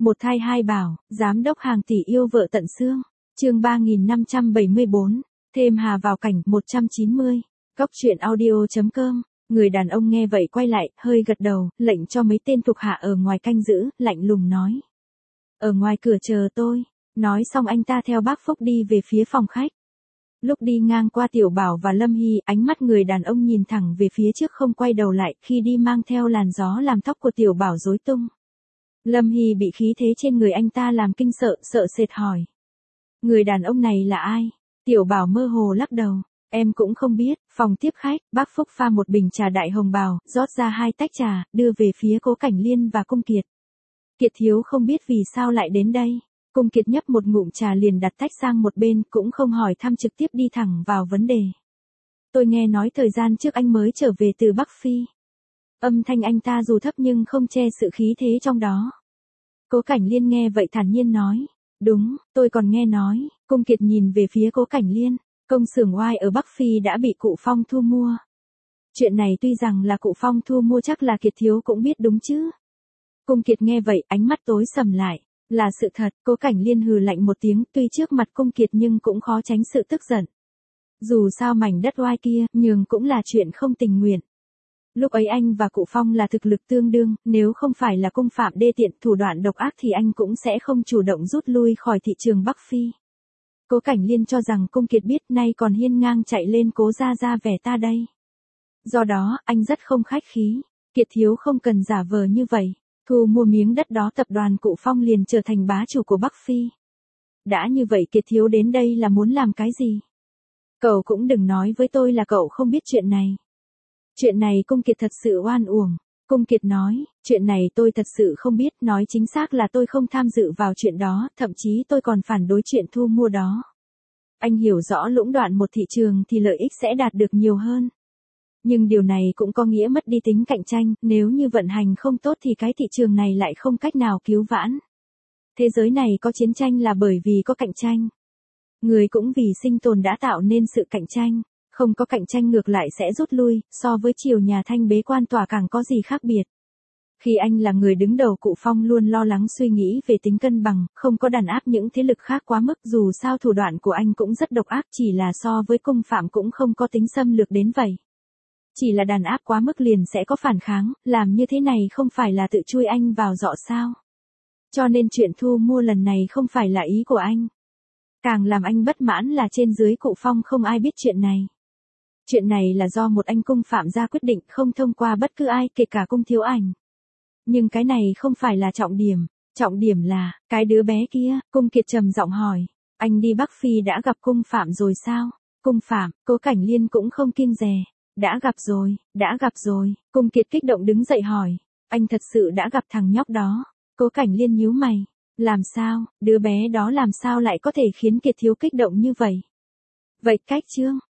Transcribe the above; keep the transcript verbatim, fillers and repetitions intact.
Một thai hai bảo, giám đốc hàng tỷ yêu vợ tận xương. Chương ba nghìn năm trăm bảy mươi bốn, thêm Hà vào cảnh một trăm chín mươi. Góc truyện audio chấm com. Người đàn ông nghe vậy quay lại, hơi gật đầu, lệnh cho mấy tên thuộc hạ ở ngoài canh giữ, lạnh lùng nói: "Ở ngoài cửa chờ tôi." Nói xong anh ta theo bác Phúc đi về phía phòng khách. Lúc đi ngang qua Tiểu Bảo và Lâm Hy, ánh mắt người đàn ông nhìn thẳng về phía trước không quay đầu lại, khi đi mang theo làn gió làm tóc của Tiểu Bảo rối tung. Lâm Hy bị khí thế trên người anh ta làm kinh sợ, sợ sệt hỏi: "Người đàn ông này là ai?" Tiểu Bảo mơ hồ lắc đầu: "Em cũng không biết." Phòng tiếp khách, bác Phúc pha một bình trà đại hồng bào, rót ra hai tách trà, đưa về phía Cố Cảnh Liên và Cung Kiệt. "Kiệt thiếu không biết vì sao lại đến đây." Cung Kiệt nhấp một ngụm trà liền đặt tách sang một bên, cũng không hỏi thăm, trực tiếp đi thẳng vào vấn đề. "Tôi nghe nói thời gian trước anh mới trở về từ Bắc Phi." Âm thanh anh ta dù thấp nhưng không che sự khí thế trong đó. Cố Cảnh Liên nghe vậy thản nhiên nói: "Đúng, tôi còn nghe nói." Cung Kiệt nhìn về phía Cố Cảnh Liên: "Công xưởng oai ở Bắc Phi đã bị Cụ Phong thu mua." Chuyện này tuy rằng là Cụ Phong thu mua chắc là Kiệt thiếu cũng biết đúng chứ. Cung Kiệt nghe vậy ánh mắt tối sầm lại. Là sự thật. Cố Cảnh Liên hừ lạnh một tiếng, tuy trước mặt Cung Kiệt nhưng cũng khó tránh sự tức giận. Dù sao mảnh đất oai kia, nhường cũng là chuyện không tình nguyện. Lúc ấy anh và Cụ Phong là thực lực tương đương, nếu không phải là cung phạm đê tiện thủ đoạn độc ác thì anh cũng sẽ không chủ động rút lui khỏi thị trường Bắc Phi. Cố Cảnh Liên cho rằng Cung Kiệt biết, nay còn hiên ngang chạy lên Cố ra ra vẻ ta đây. Do đó, anh rất không khách khí. "Kiệt thiếu không cần giả vờ như vậy. Thu mua miếng đất đó tập đoàn Cụ Phong liền trở thành bá chủ của Bắc Phi. Đã như vậy Kiệt thiếu đến đây là muốn làm cái gì? Cậu cũng đừng nói với tôi là cậu không biết chuyện này." Chuyện này Cung Kiệt thật sự oan uổng. Cung Kiệt nói: "Chuyện này tôi thật sự không biết, nói chính xác là tôi không tham dự vào chuyện đó, thậm chí tôi còn phản đối chuyện thu mua đó. Anh hiểu rõ lũng đoạn một thị trường thì lợi ích sẽ đạt được nhiều hơn. Nhưng điều này cũng có nghĩa mất đi tính cạnh tranh, nếu như vận hành không tốt thì cái thị trường này lại không cách nào cứu vãn. Thế giới này có chiến tranh là bởi vì có cạnh tranh. Người cũng vì sinh tồn đã tạo nên sự cạnh tranh. Không có cạnh tranh ngược lại sẽ rút lui, so với triều nhà Thanh bế quan tỏa càng có gì khác biệt. Khi anh là người đứng đầu Cụ Phong luôn lo lắng suy nghĩ về tính cân bằng, không có đàn áp những thế lực khác quá mức, dù sao thủ đoạn của anh cũng rất độc ác, chỉ là so với cung phạm cũng không có tính xâm lược đến vậy. Chỉ là đàn áp quá mức liền sẽ có phản kháng, làm như thế này không phải là tự chui anh vào giọ sao. Cho nên chuyện thu mua lần này không phải là ý của anh. Càng làm anh bất mãn là trên dưới Cụ Phong không ai biết chuyện này. Chuyện này là do một anh cung phạm ra quyết định, không thông qua bất cứ ai, kể cả Cung thiếu ảnh. Nhưng cái này không phải là trọng điểm. Trọng điểm là, cái đứa bé kia." Cung Kiệt trầm giọng hỏi: "Anh đi Bắc Phi đã gặp cung phạm rồi sao?" "Cung phạm?" Cố Cảnh Liên cũng không kiêng dè: "Đã gặp rồi, đã gặp rồi." Cung Kiệt kích động đứng dậy hỏi: "Anh thật sự đã gặp thằng nhóc đó?" Cố Cảnh Liên nhíu mày: "Làm sao, đứa bé đó làm sao lại có thể khiến Kiệt thiếu kích động như vậy?" "Vậy cách chương."